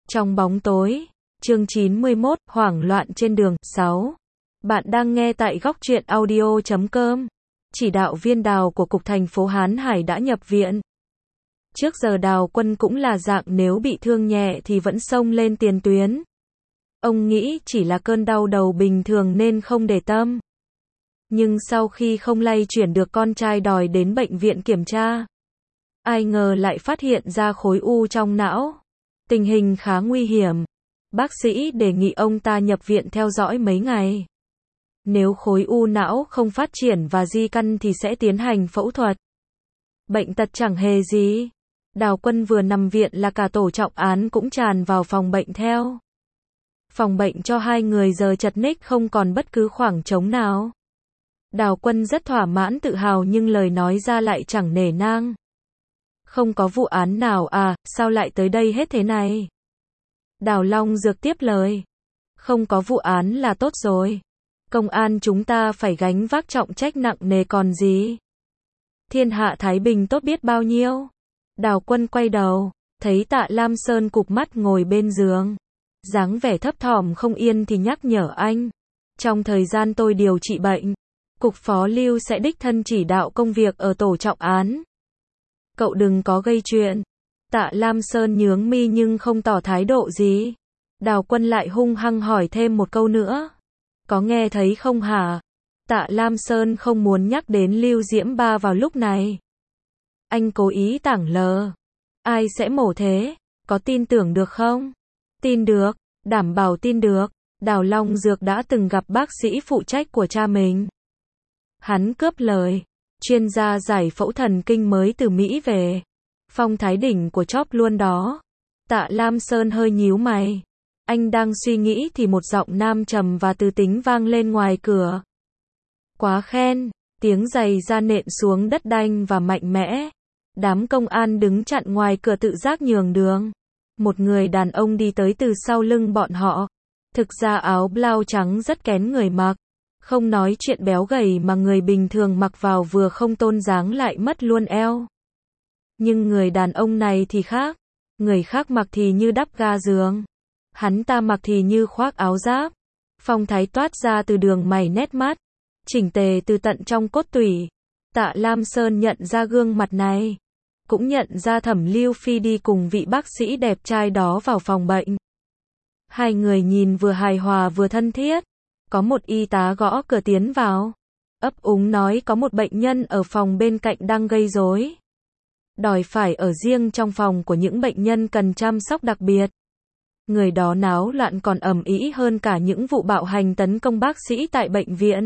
Trong bóng tối, chương 91, hoảng loạn trên đường, 6. Bạn đang nghe tại góc truyện audio.com. Chỉ đạo viên Đào của Cục Thành phố Hán Hải đã nhập viện. Trước giờ Đào Quân cũng là dạng nếu bị thương nhẹ thì vẫn xông lên tiền tuyến. Ông nghĩ chỉ là cơn đau đầu bình thường nên không để tâm. Nhưng sau khi không lay chuyển được con trai đòi đến bệnh viện kiểm tra, ai ngờ lại phát hiện ra khối u trong não. Tình hình khá nguy hiểm. Bác sĩ đề nghị ông ta nhập viện theo dõi mấy ngày. Nếu khối u não không phát triển và di căn thì sẽ tiến hành phẫu thuật. Bệnh tật chẳng hề gì. Đào Quân vừa nằm viện là cả tổ trọng án cũng tràn vào phòng bệnh theo. Phòng bệnh cho hai người giờ chật ních không còn bất cứ khoảng trống nào. Đào Quân rất thỏa mãn tự hào nhưng lời nói ra lại chẳng nể nang. Không có vụ án nào à, sao lại tới đây hết thế này? Đào Long Dược tiếp lời. Không có vụ án là tốt rồi. Công an chúng ta phải gánh vác trọng trách nặng nề còn gì. Thiên hạ Thái Bình tốt biết bao nhiêu. Đào Quân quay đầu, thấy Tạ Lam Sơn cụp mắt ngồi bên giường. Dáng vẻ thấp thỏm không yên thì nhắc nhở anh. Trong thời gian tôi điều trị bệnh, Cục Phó Lưu sẽ đích thân chỉ đạo công việc ở tổ trọng án. Cậu đừng có gây chuyện. Tạ Lam Sơn nhướng mi nhưng không tỏ thái độ gì. Đào Quân lại hung hăng hỏi thêm một câu nữa. Có nghe thấy không hả? Tạ Lam Sơn không muốn nhắc đến Lưu Diễm Ba vào lúc này. Anh cố ý tảng lờ. Ai sẽ mổ thế? Có tin tưởng được không? Tin được, đảm bảo tin được. Đào Long Dược đã từng gặp bác sĩ phụ trách của cha mình. Hắn cướp lời. Chuyên gia giải phẫu thần kinh mới từ Mỹ về. Phong thái đỉnh của chóp luôn đó. Tạ Lam Sơn hơi nhíu mày. Anh đang suy nghĩ thì một giọng nam trầm và từ tính vang lên ngoài cửa. Quá khen. Tiếng giày da nện xuống đất đanh và mạnh mẽ. Đám công an đứng chặn ngoài cửa tự giác nhường đường. Một người đàn ông đi tới từ sau lưng bọn họ. Thực ra áo blau trắng rất kén người mặc. Không nói chuyện béo gầy mà người bình thường mặc vào vừa không tôn dáng lại mất luôn eo. Nhưng người đàn ông này thì khác. Người khác mặc thì như đắp ga giường. Hắn ta mặc thì như khoác áo giáp. Phong thái toát ra từ đường mày nét mắt. Chỉnh tề từ tận trong cốt tủy. Tạ Lam Sơn nhận ra gương mặt này. Cũng nhận ra Thẩm Lưu Phi đi cùng vị bác sĩ đẹp trai đó vào phòng bệnh. Hai người nhìn vừa hài hòa vừa thân thiết. Có một y tá gõ cửa tiến vào. Ấp úng nói có một bệnh nhân ở phòng bên cạnh đang gây rối. Đòi phải ở riêng trong phòng của những bệnh nhân cần chăm sóc đặc biệt. Người đó náo loạn còn ầm ĩ hơn cả những vụ bạo hành tấn công bác sĩ tại bệnh viện.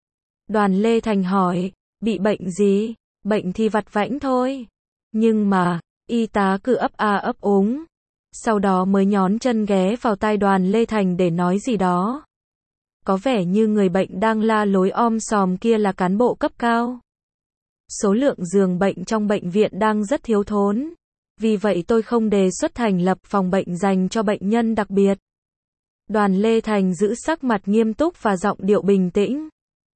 Đoàn Lê Thành hỏi, bị bệnh gì? Bệnh thì vặt vãnh thôi. Nhưng mà, y tá cứ ấp a ấp úng. Sau đó mới nhón chân ghé vào tai Đoàn Lê Thành để nói gì đó. Có vẻ như người bệnh đang la lối om sòm kia là cán bộ cấp cao. Số lượng giường bệnh trong bệnh viện đang rất thiếu thốn. Vì vậy tôi không đề xuất thành lập phòng bệnh dành cho bệnh nhân đặc biệt. Đoàn Lê Thành giữ sắc mặt nghiêm túc và giọng điệu bình tĩnh.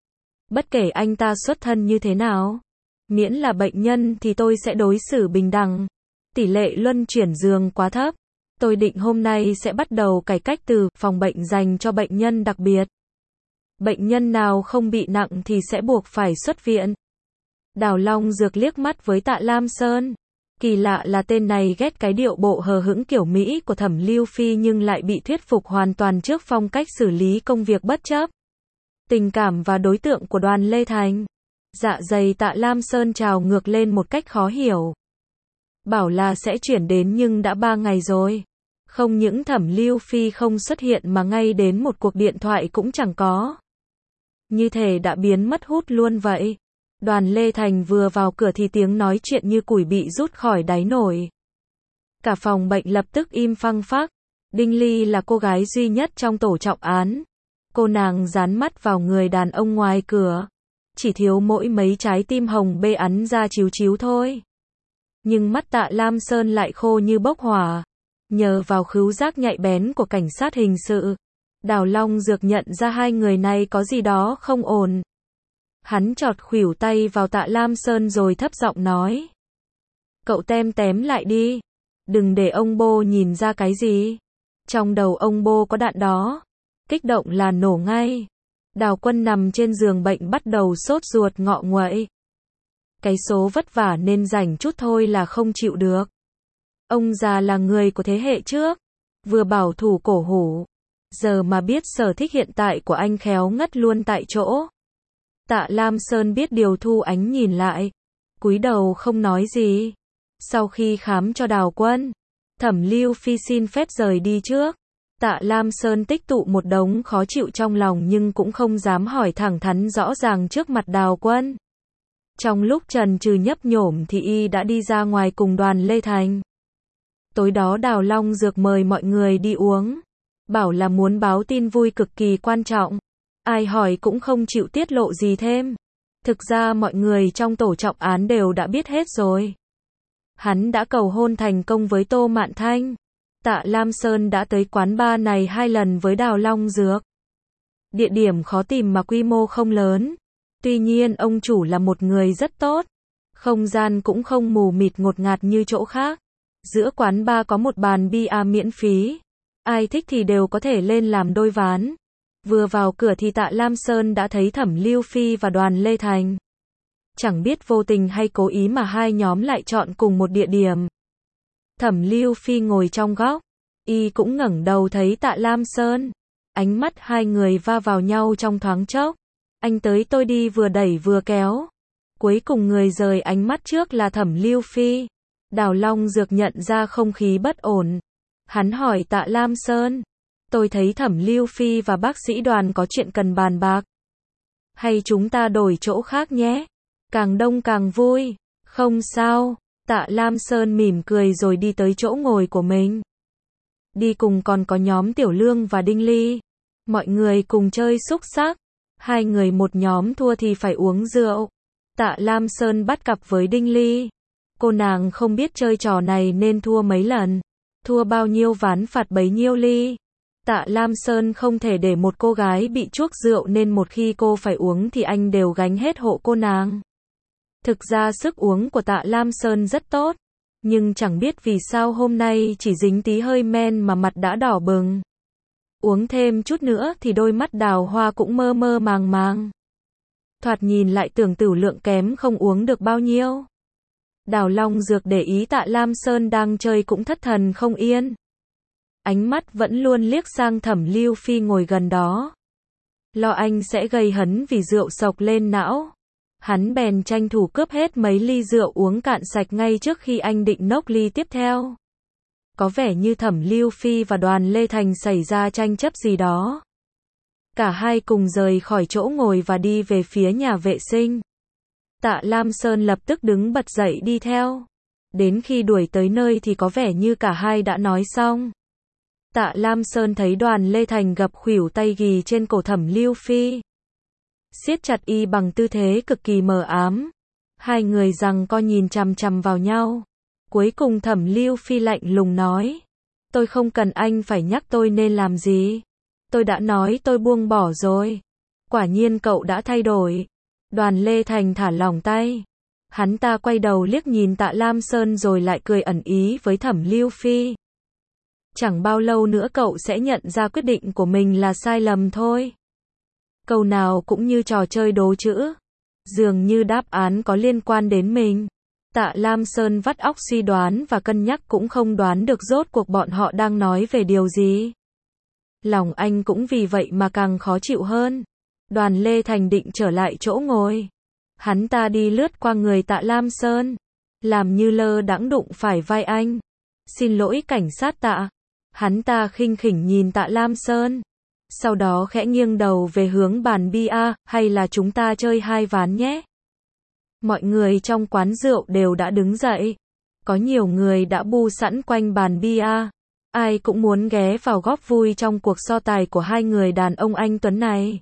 Bất kể anh ta xuất thân như thế nào, miễn là bệnh nhân thì tôi sẽ đối xử bình đẳng. Tỷ lệ luân chuyển giường quá thấp. Tôi định hôm nay sẽ bắt đầu cải cách từ phòng bệnh dành cho bệnh nhân đặc biệt. Bệnh nhân nào không bị nặng thì sẽ buộc phải xuất viện. Đào Long Dược liếc mắt với Tạ Lam Sơn. Kỳ lạ là tên này ghét cái điệu bộ hờ hững kiểu Mỹ của Thẩm Lưu Phi nhưng lại bị thuyết phục hoàn toàn trước phong cách xử lý công việc bất chấp tình cảm và đối tượng của Đoàn Lê Thành. Dạ dày Tạ Lam Sơn trào ngược lên một cách khó hiểu. Bảo là sẽ chuyển đến nhưng đã 3 ngày rồi. Không những Thẩm Lưu Phi không xuất hiện mà ngay đến một cuộc điện thoại cũng chẳng có. Như thể đã biến mất hút luôn vậy. Đoàn Lê Thành vừa vào cửa thì tiếng nói chuyện như củi bị rút khỏi đáy nồi. Cả phòng bệnh lập tức im phăng phắc. Đinh Ly là cô gái duy nhất trong tổ trọng án. Cô nàng dán mắt vào người đàn ông ngoài cửa. Chỉ thiếu mỗi mấy trái tim hồng bê ắn ra chíu chíu thôi. Nhưng mắt Tạ Lam Sơn lại khô như bốc hỏa. Nhờ vào khứu giác nhạy bén của cảnh sát hình sự, Đào Long Dược nhận ra hai người này có gì đó không ổn. Hắn chọt khuỷu tay vào Tạ Lam Sơn rồi thấp giọng nói. Cậu tem tém lại đi. Đừng để ông bô nhìn ra cái gì. Trong đầu ông bô có đạn đó. Kích động là nổ ngay. Đào Quân nằm trên giường bệnh bắt đầu sốt ruột ngọ nguậy. Cái số vất vả nên rảnh chút thôi là không chịu được. Ông già là người của thế hệ trước. Vừa bảo thủ cổ hủ. Giờ mà biết sở thích hiện tại của anh khéo ngất luôn tại chỗ. Tạ Lam Sơn biết điều Thu Ánh nhìn lại. Cúi đầu không nói gì. Sau khi khám cho Đào Quân, Thẩm Lưu Phi xin phép rời đi trước. Tạ Lam Sơn tích tụ một đống khó chịu trong lòng nhưng cũng không dám hỏi thẳng thắn rõ ràng trước mặt Đào Quân. Trong lúc chần chừ nhấp nhổm thì y đã đi ra ngoài cùng Đoàn Lê Thành. Tối đó Đào Long Dược mời mọi người đi uống. Bảo là muốn báo tin vui cực kỳ quan trọng. Ai hỏi cũng không chịu tiết lộ gì thêm. Thực ra mọi người trong tổ trọng án đều đã biết hết rồi. Hắn đã cầu hôn thành công với Tô Mạn Thanh. Tạ Lam Sơn đã tới quán bar này 2 lần với Đào Long Dược. Địa điểm khó tìm mà quy mô không lớn. Tuy nhiên ông chủ là một người rất tốt. Không gian cũng không mù mịt ngột ngạt như chỗ khác. Giữa quán bar có một bàn bia miễn phí. Ai thích thì đều có thể lên làm đôi ván. Vừa vào cửa thì Tạ Lam Sơn đã thấy Thẩm Lưu Phi và Đoàn Lê Thành. Chẳng biết vô tình hay cố ý mà hai nhóm lại chọn cùng một địa điểm. Thẩm Lưu Phi ngồi trong góc. Y cũng ngẩng đầu thấy Tạ Lam Sơn. Ánh mắt hai người va vào nhau trong thoáng chốc. Anh tới tôi đi vừa đẩy vừa kéo. Cuối cùng người rời ánh mắt trước là Thẩm Lưu Phi. Đào Long Dược nhận ra không khí bất ổn. Hắn hỏi Tạ Lam Sơn. Tôi thấy Thẩm Lưu Phi và bác sĩ Đoàn có chuyện cần bàn bạc. Hay chúng ta đổi chỗ khác nhé? Càng đông càng vui. Không sao. Tạ Lam Sơn mỉm cười rồi đi tới chỗ ngồi của mình. Đi cùng còn có nhóm Tiểu Lương và Đinh Ly. Mọi người cùng chơi xúc xắc. Hai người một nhóm thua thì phải uống rượu. Tạ Lam Sơn bắt cặp với Đinh Ly. Cô nàng không biết chơi trò này nên thua mấy lần. Thua bao nhiêu ván phạt bấy nhiêu ly. Tạ Lam Sơn không thể để một cô gái bị chuốc rượu nên một khi cô phải uống thì anh đều gánh hết hộ cô nàng. Thực ra sức uống của Tạ Lam Sơn rất tốt. Nhưng chẳng biết vì sao hôm nay chỉ dính tí hơi men mà mặt đã đỏ bừng. Uống thêm chút nữa thì đôi mắt Đào Hoa cũng mơ mơ màng màng. Thoạt nhìn lại tưởng Tửu Lượng kém không uống được bao nhiêu. Đào Long Dược để ý Tạ Lam Sơn đang chơi cũng thất thần không yên. Ánh mắt vẫn luôn liếc sang Thẩm Lưu Phi ngồi gần đó. Lo anh sẽ gây hấn vì rượu sộc lên não. Hắn bèn tranh thủ cướp hết mấy ly rượu uống cạn sạch ngay trước khi anh định nốc ly tiếp theo. Có vẻ như Thẩm Lưu Phi và Đoàn Lê Thành xảy ra tranh chấp gì đó. Cả hai cùng rời khỏi chỗ ngồi và đi về phía nhà vệ sinh. Tạ Lam Sơn lập tức đứng bật dậy đi theo. Đến khi đuổi tới nơi thì có vẻ như cả hai đã nói xong. Tạ Lam Sơn thấy Đoàn Lê Thành gập khuỷu tay ghì trên cổ Thẩm Lưu Phi. Siết chặt y bằng tư thế cực kỳ mờ ám. Hai người giằng co nhìn chằm chằm vào nhau. Cuối cùng Thẩm Lưu Phi lạnh lùng nói. Tôi không cần anh phải nhắc tôi nên làm gì. Tôi đã nói tôi buông bỏ rồi. Quả nhiên cậu đã thay đổi. Đoàn Lê Thành thả lỏng tay. Hắn ta quay đầu liếc nhìn Tạ Lam Sơn rồi lại cười ẩn ý với Thẩm Lưu Phi. Chẳng bao lâu nữa cậu sẽ nhận ra quyết định của mình là sai lầm thôi. Câu nào cũng như trò chơi đố chữ. Dường như đáp án có liên quan đến mình. Tạ Lam Sơn vắt óc suy đoán và cân nhắc cũng không đoán được rốt cuộc bọn họ đang nói về điều gì. Lòng anh cũng vì vậy mà càng khó chịu hơn. Đoàn Lê Thành định trở lại chỗ ngồi. Hắn ta đi lướt qua người Tạ Lam Sơn. Làm như lơ đãng đụng phải vai anh. Xin lỗi cảnh sát Tạ. Hắn ta khinh khỉnh nhìn Tạ Lam Sơn. Sau đó khẽ nghiêng đầu về hướng bàn bia, hay là chúng ta chơi 2 ván nhé. Mọi người trong quán rượu đều đã đứng dậy. Có nhiều người đã bu sẵn quanh bàn bia. Ai cũng muốn ghé vào góp vui trong cuộc so tài của hai người đàn ông anh tuấn này.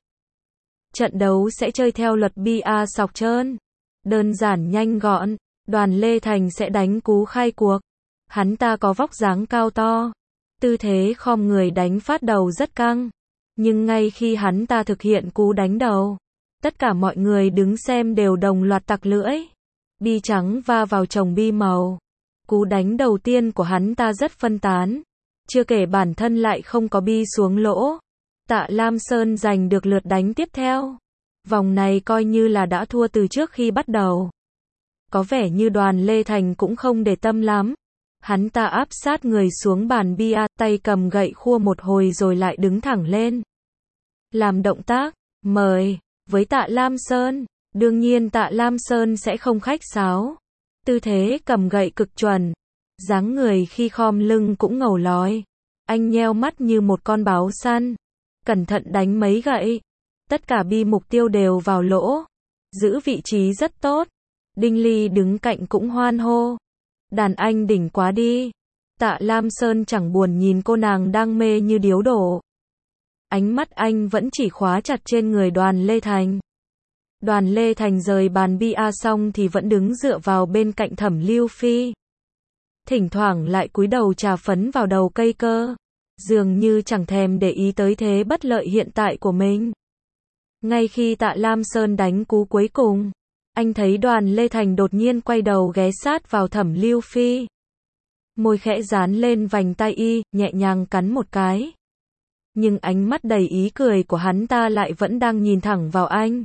Trận đấu sẽ chơi theo luật bia sọc trơn. Đơn giản nhanh gọn. Đoàn Lê Thành sẽ đánh cú khai cuộc. Hắn ta có vóc dáng cao to. Tư thế khom người đánh phát đầu rất căng. Nhưng ngay khi hắn ta thực hiện cú đánh đầu, tất cả mọi người đứng xem đều đồng loạt tặc lưỡi. Bi trắng va vào chồng bi màu. Cú đánh đầu tiên của hắn ta rất phân tán. Chưa kể bản thân lại không có bi xuống lỗ. Tạ Lam Sơn giành được lượt đánh tiếp theo. Vòng này coi như là đã thua từ trước khi bắt đầu. Có vẻ như Đoàn Lê Thành cũng không để tâm lắm. Hắn ta áp sát người xuống bàn bia, tay cầm gậy khua một hồi rồi lại đứng thẳng lên. Làm động tác, mời, với Tạ Lam Sơn. Đương nhiên Tạ Lam Sơn sẽ không khách sáo. Tư thế cầm gậy cực chuẩn. Dáng người khi khom lưng cũng ngầu lói. Anh nheo mắt như một con báo săn. Cẩn thận đánh mấy gậy. Tất cả bi mục tiêu đều vào lỗ. Giữ vị trí rất tốt. Đinh Ly đứng cạnh cũng hoan hô. Đàn anh đỉnh quá đi. Tạ Lam Sơn chẳng buồn nhìn cô nàng đang mê như điếu đổ. Ánh mắt anh vẫn chỉ khóa chặt trên người Đoàn Lê Thành. Đoàn Lê Thành rời bàn bia xong thì vẫn đứng dựa vào bên cạnh Thẩm Lưu Phi. Thỉnh thoảng lại cúi đầu trà phấn vào đầu cây cơ. Dường như chẳng thèm để ý tới thế bất lợi hiện tại của mình. Ngay khi Tạ Lam Sơn đánh cú cuối cùng, anh thấy Đoàn Lê Thành đột nhiên quay đầu ghé sát vào Thẩm Lưu Phi. Môi khẽ dán lên vành tai y, nhẹ nhàng cắn một cái. Nhưng ánh mắt đầy ý cười của hắn ta lại vẫn đang nhìn thẳng vào anh.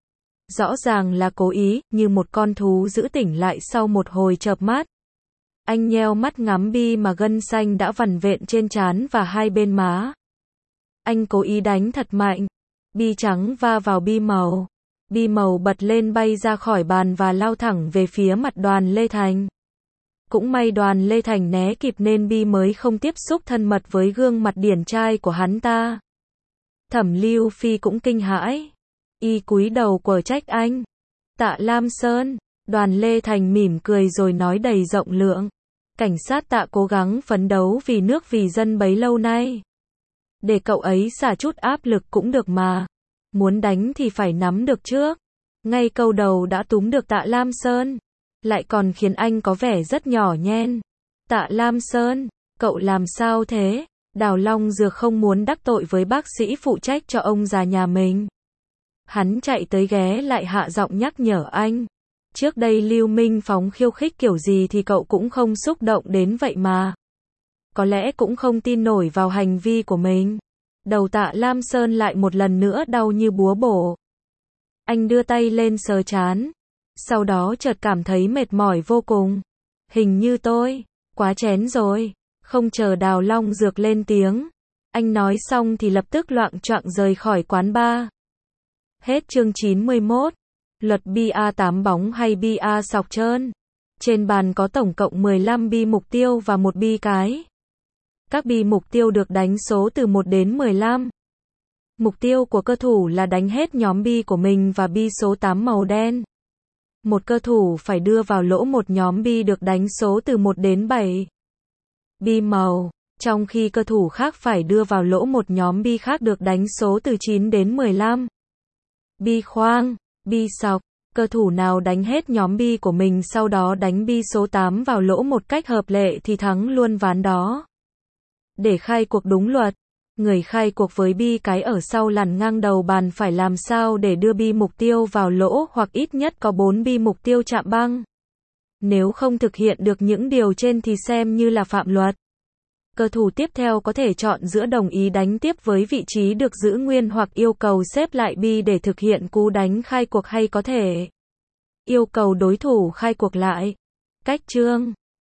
Rõ ràng là cố ý, như một con thú dữ tỉnh lại sau một hồi chợp mắt. Anh nheo mắt ngắm bi mà gân xanh đã vằn vện trên trán và hai bên má. Anh cố ý đánh thật mạnh. Bi trắng va vào bi màu. Bi màu bật lên bay ra khỏi bàn và lao thẳng về phía mặt Đoàn Lê Thành. Cũng may Đoàn Lê Thành né kịp nên bi mới không tiếp xúc thân mật với gương mặt điển trai của hắn ta. Thẩm Lưu Phi cũng kinh hãi. Y cúi đầu quở trách anh. Tạ Lam Sơn. Đoàn Lê Thành mỉm cười rồi nói đầy rộng lượng. Cảnh sát Tạ cố gắng phấn đấu vì nước vì dân bấy lâu nay. Để cậu ấy xả chút áp lực cũng được mà. Muốn đánh thì phải nắm được trước. Ngay câu đầu đã túm được Tạ Lam Sơn. Lại còn khiến anh có vẻ rất nhỏ nhen. Tạ Lam Sơn, cậu làm sao thế? Đào Long Dược không muốn đắc tội với bác sĩ phụ trách cho ông già nhà mình. Hắn chạy tới ghé lại hạ giọng nhắc nhở anh. Trước đây Lưu Minh Phóng khiêu khích kiểu gì thì cậu cũng không xúc động đến vậy mà. Có lẽ cũng không tin nổi vào hành vi của mình. Đầu Tạ Lam Sơn lại một lần nữa đau như búa bổ. Anh đưa tay lên sờ trán. Sau đó chợt cảm thấy mệt mỏi vô cùng. Hình như tôi quá chén rồi. Không chờ Đào Long Dược lên tiếng. Anh nói xong thì lập tức loạng choạng rời khỏi quán bar. Hết chương 91. Luật bia 8 bóng hay bia sọc trơn. Trên bàn có tổng cộng 15 bi mục tiêu và một bi cái. Các bi mục tiêu được đánh số từ 1 đến 15. Mục tiêu của cơ thủ là đánh hết nhóm bi của mình và bi số 8 màu đen. Một cơ thủ phải đưa vào lỗ một nhóm bi được đánh số từ 1 đến 7. Bi màu, trong khi cơ thủ khác phải đưa vào lỗ một nhóm bi khác được đánh số từ 9 đến 15. Bi khoang, bi sọc, cơ thủ nào đánh hết nhóm bi của mình sau đó đánh bi số 8 vào lỗ một cách hợp lệ thì thắng luôn ván đó. Để khai cuộc đúng luật, người khai cuộc với bi cái ở sau lằn ngang đầu bàn phải làm sao để đưa bi mục tiêu vào lỗ hoặc ít nhất có 4 bi mục tiêu chạm băng. Nếu không thực hiện được những điều trên thì xem như là phạm luật. Cơ thủ tiếp theo có thể chọn giữa đồng ý đánh tiếp với vị trí được giữ nguyên hoặc yêu cầu xếp lại bi để thực hiện cú đánh khai cuộc hay có thể yêu cầu đối thủ khai cuộc lại. Cách chương